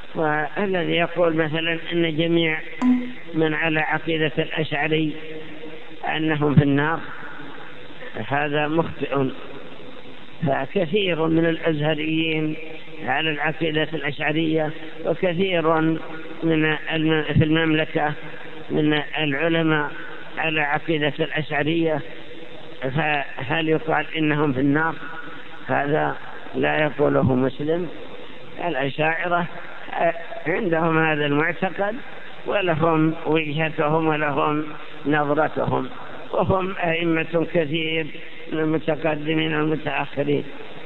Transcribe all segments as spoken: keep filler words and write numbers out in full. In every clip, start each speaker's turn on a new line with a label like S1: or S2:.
S1: والذي يقول مثلا أن جميع من على عقيدة الأشعري أنهم في النار هذا مخطئ، فكثير من الأزهريين على العقيدة الأشعرية، وكثير من في المملكة من العلماء على عقيدة الأشعرية، فهل يقال إنهم في النار؟ هذا لا يقوله مسلم. الأشاعرة عندهم هذا المعتقد، ولهم وجهتهم ولهم نظرتهم، وهم أئمة كثير من المتقدمين والمتأخرين.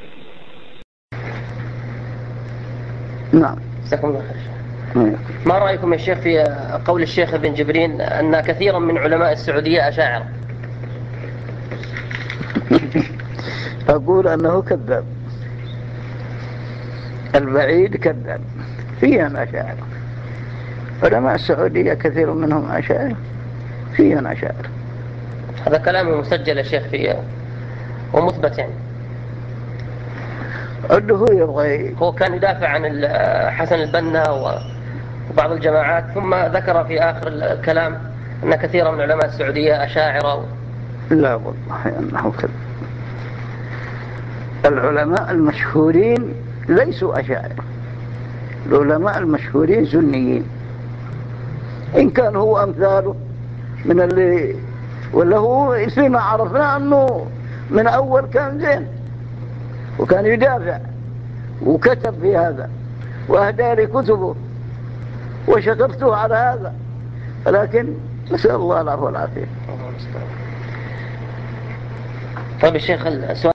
S2: نعم.
S3: جزاكم الله خير. ما رأيكم يا شيخ في قول الشيخ ابن جبرين أن كثيرا من علماء السعودية أشاعرة؟
S2: أقول أنه كذاب، البعيد كذاب، فيهم أشاعرة. علماء السعودية كثير منهم أشاعرة، فيهم أشاعرة.
S3: هذا كلام مسجل يا شيخ في ومثبت يعني.
S2: هو يبغى
S3: هو كان يدافع عن حسن البنا وبعض الجماعات، ثم ذكر في آخر الكلام أن كثيرا من علماء السعودية أشاعرة و...
S2: لا والله أنه كذب. العلماء المشهورين ليسوا أشاعرة، العلماء المشهورين سنيين، إن كان هو أمثاله من اللي ولا هو فيما عرفنا أنه من أول كان زين وكان يدافع وكتب في هذا وأهدى لي كتبه وشكرته على هذا، لكن نسأل الله العفو والعافية.
S3: طيب الشيخ السؤال